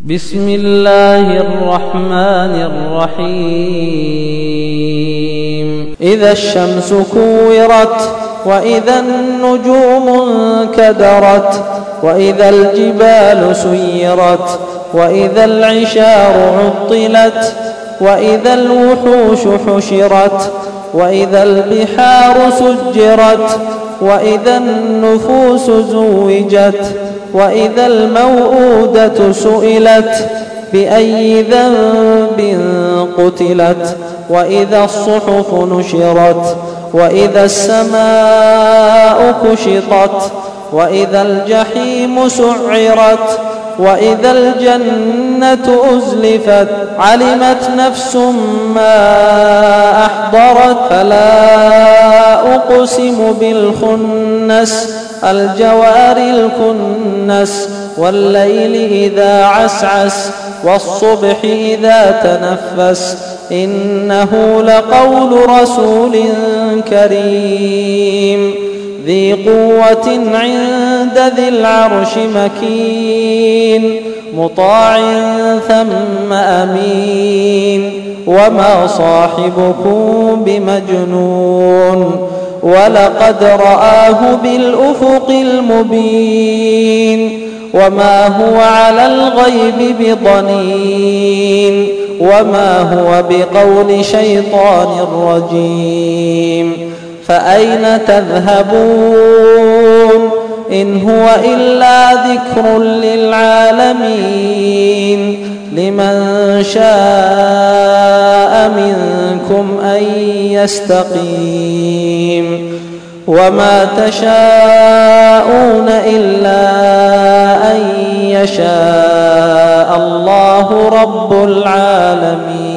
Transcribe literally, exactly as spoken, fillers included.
بسم الله الرحمن الرحيم إذا الشمس كورت وإذا النجوم انكدرت وإذا الجبال سيرت وإذا العشار عطلت وإذا الوحوش حشرت وإذا البحار سجرت وإذا النفوس زوجت وإذا الموءودة سئلت بأي ذنب قتلت وإذا الصحف نشرت وإذا السماء كشطت وإذا الجحيم سعرت وإذا الجنة أزلفت علمت نفس ما أحضرت فلا أقسم بالخنس الجوار الكنس والليل إذا عسعس والصبح إذا تنفس إنه لقول رسول كريم ذي قوة عند ذي العرش مكين مطاع ثم أمين وما صاحبكم بمجنون ولقد رآه بالأفق المبين وما هو على الغيب بضنين وما هو بقول شيطان رجيم فأين تذهبون إن هو إلا ذكر للعالمين لمن شاء منكم أن يستقيم وما تشاءون إلا أن يشاء الله رب العالمين.